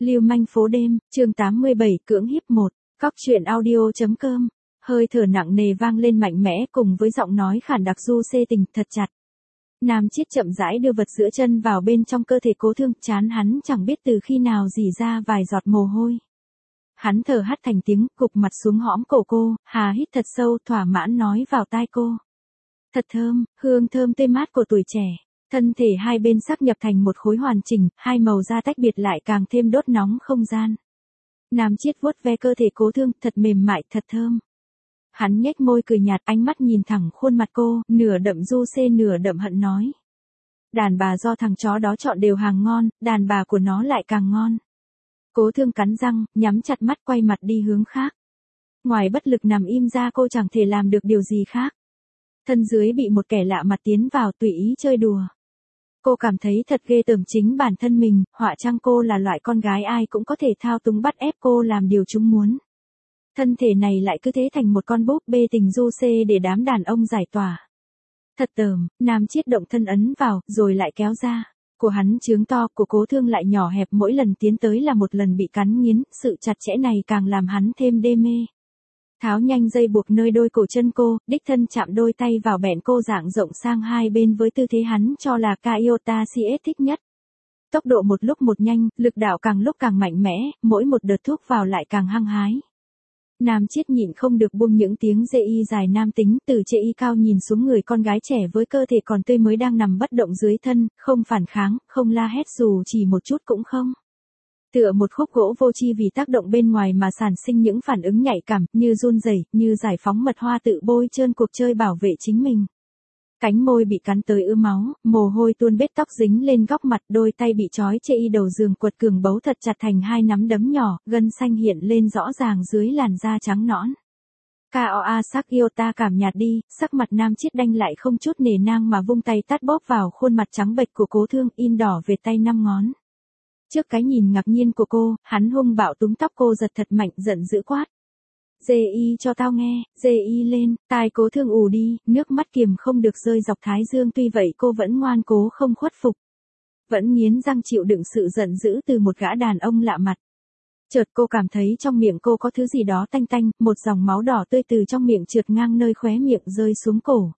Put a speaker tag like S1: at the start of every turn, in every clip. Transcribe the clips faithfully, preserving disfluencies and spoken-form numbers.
S1: Lưu manh phố đêm, chương tám mươi bảy, cưỡng hiếp một. Cóc truyện audio.com. Hơi thở nặng nề vang lên mạnh mẽ cùng với giọng nói khản đặc du xê tình thật chặt. Nam Chiết chậm rãi đưa vật giữa chân vào bên trong cơ thể Cố Thương, chán hắn chẳng biết từ khi nào rỉ ra vài giọt mồ hôi. Hắn thở hắt thành tiếng, cụp mặt xuống hõm cổ cô, hà hít thật sâu, thỏa mãn nói vào tai cô. Thật thơm, hương thơm tê mát của tuổi trẻ. Thân thể hai bên sáp nhập thành một khối hoàn chỉnh, hai màu da tách biệt lại càng thêm đốt nóng không gian. Nam Chiết vuốt ve cơ thể Cố Thương, thật mềm mại, thật thơm. Hắn nhếch môi cười nhạt, ánh mắt nhìn thẳng khuôn mặt cô, nửa đậm du xê nửa đậm hận nói. Đàn bà do thằng chó đó chọn đều hàng ngon, đàn bà của nó lại càng ngon. Cố Thương cắn răng, nhắm chặt mắt quay mặt đi hướng khác. Ngoài bất lực nằm im ra cô chẳng thể làm được điều gì khác. Thân dưới bị một kẻ lạ mặt tiến vào tùy ý chơi đùa. Cô cảm thấy thật ghê tởm chính bản thân mình, họa chăng cô là loại con gái ai cũng có thể thao túng bắt ép cô làm điều chúng muốn. Thân thể này lại cứ thế thành một con búp bê tình du xê để đám đàn ông giải tỏa. Thật tởm, Nam Chiết động thân ấn vào, rồi lại kéo ra. Của hắn trướng to, của Cố Thương lại nhỏ hẹp, mỗi lần tiến tới là một lần bị cắn nghiến, sự chặt chẽ này càng làm hắn thêm đê mê. Tháo nhanh dây buộc nơi đôi cổ chân cô, đích thân chạm đôi tay vào bẹn cô dạng rộng sang hai bên với tư thế hắn cho là Kaiota xê ét thích nhất. Tốc độ một lúc một nhanh, lực đạo càng lúc càng mạnh mẽ, mỗi một đợt thuốc vào lại càng hăng hái. Nam Chiết nhịn không được buông những tiếng dê y dài nam tính, từ chê y cao nhìn xuống người con gái trẻ với cơ thể còn tươi mới đang nằm bất động dưới thân, không phản kháng, không la hét dù chỉ một chút cũng không. Tựa một khúc gỗ vô tri vì tác động bên ngoài mà sản sinh những phản ứng nhạy cảm, như run rẩy, như giải phóng mật hoa tự bôi trơn cuộc chơi bảo vệ chính mình. Cánh môi bị cắn tới ứa máu, mồ hôi tuôn bết tóc dính lên góc mặt, đôi tay bị trói chê y đầu giường quật cường bấu thật chặt thành hai nắm đấm nhỏ, gân xanh hiện lên rõ ràng dưới làn da trắng nõn. Kaoa Sakyota cảm nhạt đi, sắc mặt Nam Chiết đanh lại không chút nể nang mà vung tay tát bóp vào khuôn mặt trắng bệch của Cố Thương, in đỏ về tay năm ngón. Trước cái nhìn ngạc nhiên của cô, hắn hung bạo túm tóc cô giật thật mạnh, giận dữ quát. Dê y cho tao nghe, dê y lên, tai Cố Thương ù đi, nước mắt kiềm không được rơi dọc thái dương, tuy vậy cô vẫn ngoan cố không khuất phục. Vẫn nghiến răng chịu đựng sự giận dữ từ một gã đàn ông lạ mặt. Chợt cô cảm thấy trong miệng cô có thứ gì đó tanh tanh, một dòng máu đỏ tươi từ trong miệng trượt ngang nơi khóe miệng rơi xuống cổ.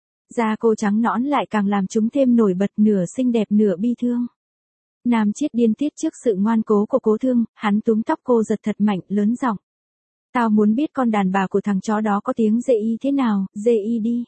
S1: Da cô trắng nõn lại càng làm chúng thêm nổi bật, nửa xinh đẹp nửa bi thương. Nam Chiết điên tiết trước sự ngoan cố của Cố Thương, hắn túm tóc cô giật thật mạnh, lớn giọng. Tao muốn biết con đàn bà của thằng chó đó có tiếng dê y thế nào, dê y đi.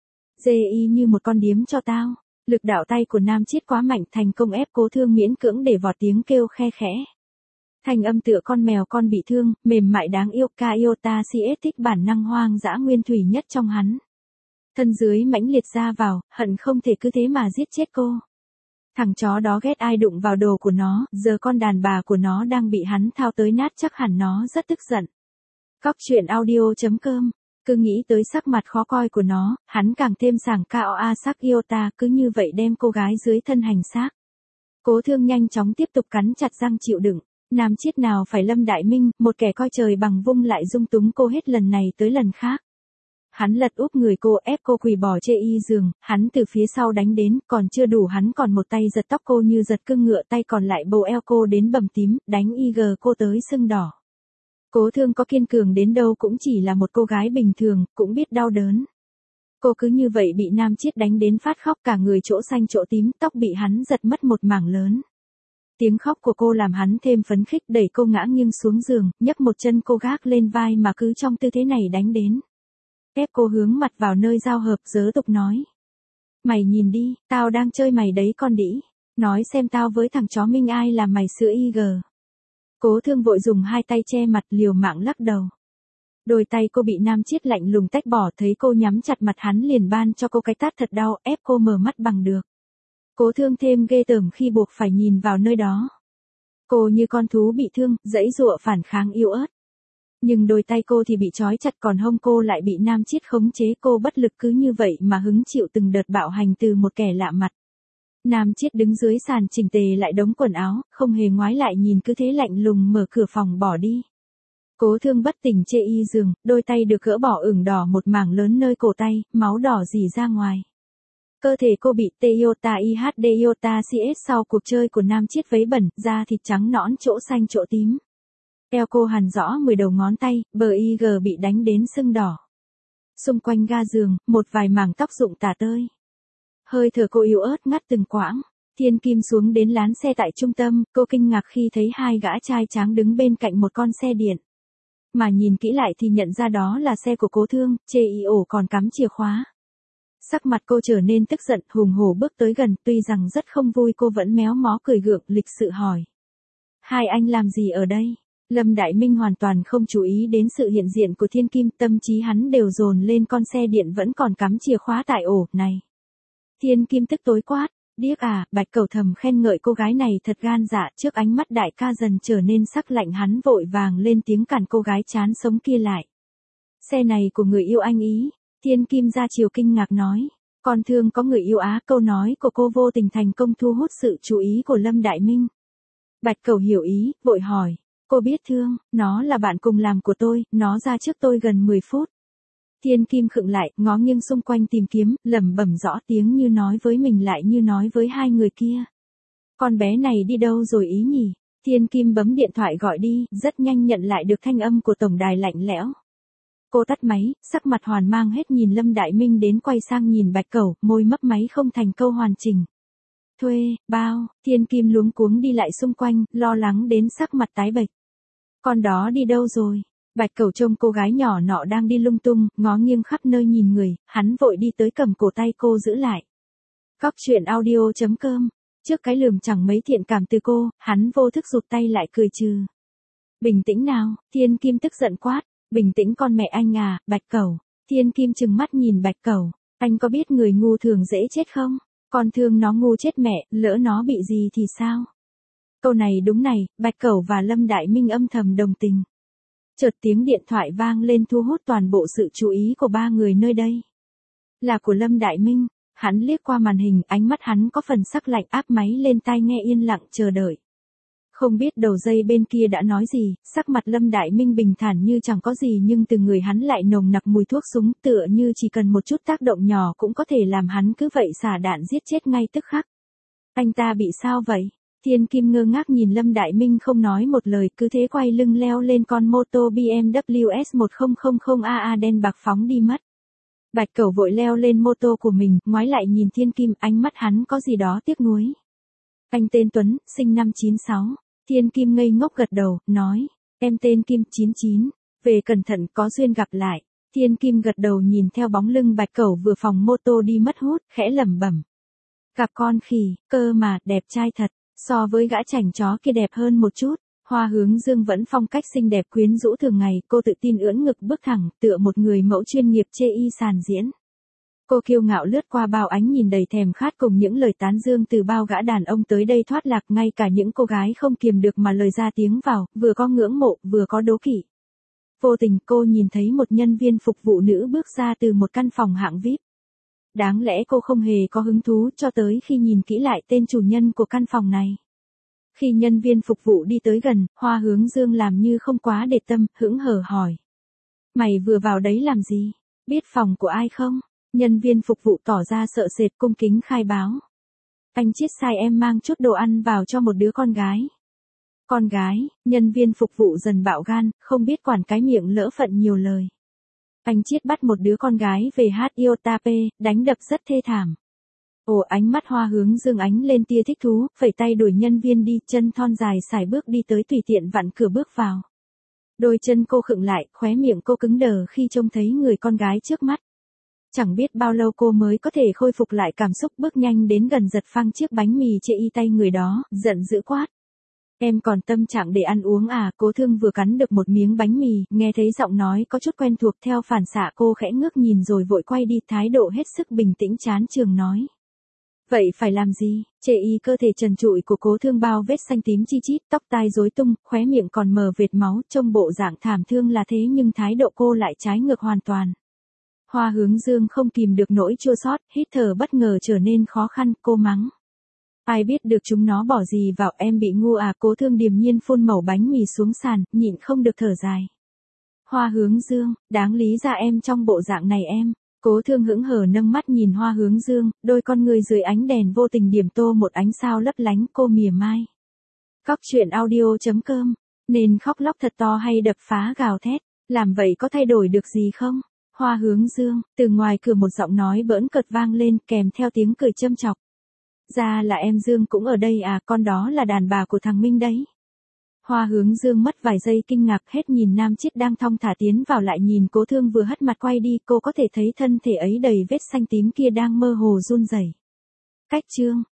S1: Dê y như một con điếm cho tao. Lực đạo tay của Nam Chiết quá mạnh, thành công ép Cố Thương miễn cưỡng để vọt tiếng kêu khe khẽ. Thành âm tựa con mèo con bị thương, mềm mại đáng yêu. Kaiota xê ét thích bản năng hoang dã nguyên thủy nhất trong hắn. Thân dưới mãnh liệt ra vào, hận không thể cứ thế mà giết chết cô. Thằng chó đó ghét ai đụng vào đồ của nó, giờ con đàn bà của nó đang bị hắn thao tới nát, chắc hẳn nó rất tức giận. Cóc truyện audio.com. Cứ nghĩ tới sắc mặt khó coi của nó, hắn càng thêm sảng. Kaoa Sakyota cứ như vậy đem cô gái dưới thân hành xác. Cố Thương nhanh chóng tiếp tục cắn chặt răng chịu đựng. Nam Chiết nào phải Lâm Đại Minh, một kẻ coi trời bằng vung lại dung túng cô hết lần này tới lần khác. Hắn lật úp người cô, ép cô quỳ bò chê y giường, hắn từ phía sau đánh đến, còn chưa đủ hắn còn một tay giật tóc cô như giật cưng ngựa, tay còn lại bầu eo cô đến bầm tím, đánh y gờ cô tới sưng đỏ. Cố Thương có kiên cường đến đâu cũng chỉ là một cô gái bình thường, cũng biết đau đớn. Cô cứ như vậy bị Nam Chiết đánh đến phát khóc, cả người chỗ xanh chỗ tím, tóc bị hắn giật mất một mảng lớn. Tiếng khóc của cô làm hắn thêm phấn khích, đẩy cô ngã nghiêng xuống giường, nhấc một chân cô gác lên vai mà cứ trong tư thế này đánh đến. Ép cô hướng mặt vào nơi giao hợp, dớ tục nói. Mày nhìn đi, tao đang chơi mày đấy con đĩ. Nói xem tao với thằng chó Minh ai làm mày sữa y gờ. Cố Thương vội dùng hai tay che mặt, liều mạng lắc đầu. Đôi tay cô bị Nam Chiết lạnh lùng tách bỏ, thấy cô nhắm chặt mặt hắn liền ban cho cô cái tát thật đau, ép cô mở mắt bằng được. Cố Thương thêm ghê tởm khi buộc phải nhìn vào nơi đó. Cô như con thú bị thương, giãy giụa phản kháng yếu ớt. Nhưng đôi tay cô thì bị trói chặt, còn hông cô lại bị Nam Chiết khống chế, cô bất lực cứ như vậy mà hứng chịu từng đợt bạo hành từ một kẻ lạ mặt. Nam Chiết đứng dưới sàn chỉnh tề lại đống quần áo, không hề ngoái lại nhìn, cứ thế lạnh lùng mở cửa phòng bỏ đi. Cố Thương bất tỉnh chê y giường, đôi tay được gỡ bỏ ửng đỏ một mảng lớn nơi cổ tay, máu đỏ rỉ ra ngoài. Cơ thể cô bị Toyota i hát Toyota xê ét sau cuộc chơi của nam chiết vấy bẩn, da thịt trắng nõn chỗ xanh chỗ tím. Eo cô hằn rõ mười đầu ngón tay, bờ i giê bị đánh đến sưng đỏ. Xung quanh ga giường, một vài mảng tóc rụng tả tơi. Hơi thở cô yếu ớt ngắt từng quãng. Thiên Kim xuống đến lán xe tại trung tâm, cô kinh ngạc khi thấy hai gã trai tráng đứng bên cạnh một con xe điện. Mà nhìn kỹ lại thì nhận ra đó là xe của Cố Thương, chê y ổ còn cắm chìa khóa. Sắc mặt cô trở nên tức giận, hùng hổ bước tới gần, tuy rằng rất không vui cô vẫn méo mó cười gượng, lịch sự hỏi. Hai anh làm gì ở đây? Lâm Đại Minh hoàn toàn không chú ý đến sự hiện diện của Thiên Kim, tâm trí hắn đều dồn lên con xe điện vẫn còn cắm chìa khóa tại ổ này. Thiên Kim tức tối quát, điếc à, Bạch Cẩu thầm khen ngợi cô gái này thật gan dạ, trước ánh mắt đại ca dần trở nên sắc lạnh hắn vội vàng lên tiếng cản cô gái chán sống kia lại. Xe này của người yêu anh ý. Thiên Kim ra chiều kinh ngạc nói, con Thương có người yêu á, câu nói của cô vô tình thành công thu hút sự chú ý của Lâm Đại Minh. Bạch Cẩu hiểu ý, vội hỏi, cô biết Thương, nó là bạn cùng làm của tôi, nó ra trước tôi gần mười phút. Thiên Kim khựng lại, ngó nghiêng xung quanh tìm kiếm, lẩm bẩm rõ tiếng như nói với mình lại như nói với hai người kia. Con bé này đi đâu rồi ý nhỉ? Thiên Kim bấm điện thoại gọi đi, rất nhanh nhận lại được thanh âm của tổng đài lạnh lẽo. Cô tắt máy, sắc mặt hoàn mang hết nhìn Lâm Đại Minh đến quay sang nhìn Bạch Cẩu, môi mấp máy không thành câu hoàn chỉnh. Thuê, bao, Thiên Kim luống cuống đi lại xung quanh, lo lắng đến sắc mặt tái bệch. Con đó đi đâu rồi? Bạch Cẩu trông cô gái nhỏ nọ đang đi lung tung, ngó nghiêng khắp nơi nhìn người, hắn vội đi tới cầm cổ tay cô giữ lại. Cóc truyện audio chấm com, trước cái lườm chẳng mấy thiện cảm từ cô, hắn vô thức rụt tay lại cười trừ. Bình tĩnh nào, Thiên Kim tức giận quát. Bình tĩnh con mẹ anh à, Bạch Cẩu. Thiên Kim trừng mắt nhìn Bạch Cẩu. Anh có biết người ngu thường dễ chết không? Con Thương nó ngu chết mẹ, lỡ nó bị gì thì sao? Câu này đúng này, Bạch Cẩu và Lâm Đại Minh âm thầm đồng tình. Chợt tiếng điện thoại vang lên thu hút toàn bộ sự chú ý của ba người nơi đây. Là của Lâm Đại Minh. Hắn liếc qua màn hình, ánh mắt hắn có phần sắc lạnh, áp máy lên tai nghe yên lặng chờ đợi. Không biết đầu dây bên kia đã nói gì, sắc mặt Lâm Đại Minh bình thản như chẳng có gì nhưng từ người hắn lại nồng nặc mùi thuốc súng, tựa như chỉ cần một chút tác động nhỏ cũng có thể làm hắn cứ vậy xả đạn giết chết ngay tức khắc. Anh ta bị sao vậy? Thiên Kim ngơ ngác nhìn Lâm Đại Minh không nói một lời, cứ thế quay lưng leo lên con mô tô bê em vê S một không không không a a đen bạc phóng đi mất. Bạch Cẩu vội leo lên mô tô của mình, ngoái lại nhìn Thiên Kim, ánh mắt hắn có gì đó tiếc nuối. Anh tên Tuấn, sinh năm chín sáu. Thiên Kim ngây ngốc gật đầu, nói, em tên Kim chín chín, về cẩn thận có duyên gặp lại. Thiên Kim gật đầu nhìn theo bóng lưng Bạch Cẩu vừa phòng mô tô đi mất hút, khẽ lẩm bẩm. Gặp con khỉ, cơ mà, đẹp trai thật, so với gã chảnh chó kia đẹp hơn một chút. Hoa Hướng Dương vẫn phong cách xinh đẹp quyến rũ thường ngày, cô tự tin ưỡn ngực bước thẳng, tựa một người mẫu chuyên nghiệp chê y sàn diễn. Cô kiêu ngạo lướt qua bao ánh nhìn đầy thèm khát cùng những lời tán dương từ bao gã đàn ông tới đây thoát lạc, ngay cả những cô gái không kiềm được mà lời ra tiếng vào, vừa có ngưỡng mộ, vừa có đố kỵ. Vô tình cô nhìn thấy một nhân viên phục vụ nữ bước ra từ một căn phòng hạng vi ai pi. Đáng lẽ cô không hề có hứng thú cho tới khi nhìn kỹ lại tên chủ nhân của căn phòng này. Khi nhân viên phục vụ đi tới gần, Hoa Hướng Dương làm như không quá để tâm, hững hờ hỏi. Mày vừa vào đấy làm gì? Biết phòng của ai không? Nhân viên phục vụ tỏ ra sợ sệt cung kính khai báo. Anh Chiết sai em mang chút đồ ăn vào cho một đứa con gái. Con gái, nhân viên phục vụ dần bạo gan, không biết quản cái miệng lỡ phận nhiều lời. Anh Chiết bắt một đứa con gái về hát iota pê, đánh đập rất thê thảm. Ồ, ánh mắt Hoa Hướng Dương ánh lên tia thích thú, phẩy tay đuổi nhân viên đi, chân thon dài sải bước đi tới tùy tiện vặn cửa bước vào. Đôi chân cô khựng lại, khóe miệng cô cứng đờ khi trông thấy người con gái trước mắt. Chẳng biết bao lâu cô mới có thể khôi phục lại cảm xúc, bước nhanh đến gần giật phăng chiếc bánh mì chê y tay người đó, giận dữ quát. Em còn tâm trạng để ăn uống à? Cố Thương vừa cắn được một miếng bánh mì, nghe thấy giọng nói có chút quen thuộc, theo phản xạ cô khẽ ngước nhìn rồi vội quay đi, thái độ hết sức bình tĩnh chán chường nói. Vậy phải làm gì? Chê y cơ thể trần trụi của Cố Thương bao vết xanh tím chi chít, tóc tai rối tung, khóe miệng còn mờ vệt máu, trông bộ dạng thảm thương là thế nhưng thái độ cô lại trái ngược hoàn toàn. Hoa Hướng Dương không kìm được nỗi chua xót, hít thở bất ngờ trở nên khó khăn, cô mắng. Ai biết được chúng nó bỏ gì vào, em bị ngu à? Cố Thương điềm nhiên phun mẩu bánh mì xuống sàn, nhịn không được thở dài. Hoa Hướng Dương, đáng lý ra em trong bộ dạng này em Cố Thương hững hờ nâng mắt nhìn Hoa Hướng Dương, đôi con người dưới ánh đèn vô tình điểm tô một ánh sao lấp lánh, cô mỉa mai. Cóc truyện audio chấm com, nên khóc lóc thật to hay đập phá gào thét, làm vậy có thay đổi được gì không? Hoa Hướng Dương, từ ngoài cửa một giọng nói bỡn cợt vang lên kèm theo tiếng cười châm chọc. Ra là em Dương cũng ở đây à, con đó là đàn bà của thằng Minh đấy. Hoa Hướng Dương mất vài giây kinh ngạc hết nhìn Nam Chiết đang thong thả tiến vào lại nhìn Cố Thương vừa hất mặt quay đi, cô có thể thấy thân thể ấy đầy vết xanh tím kia đang mơ hồ run rẩy. Cách chương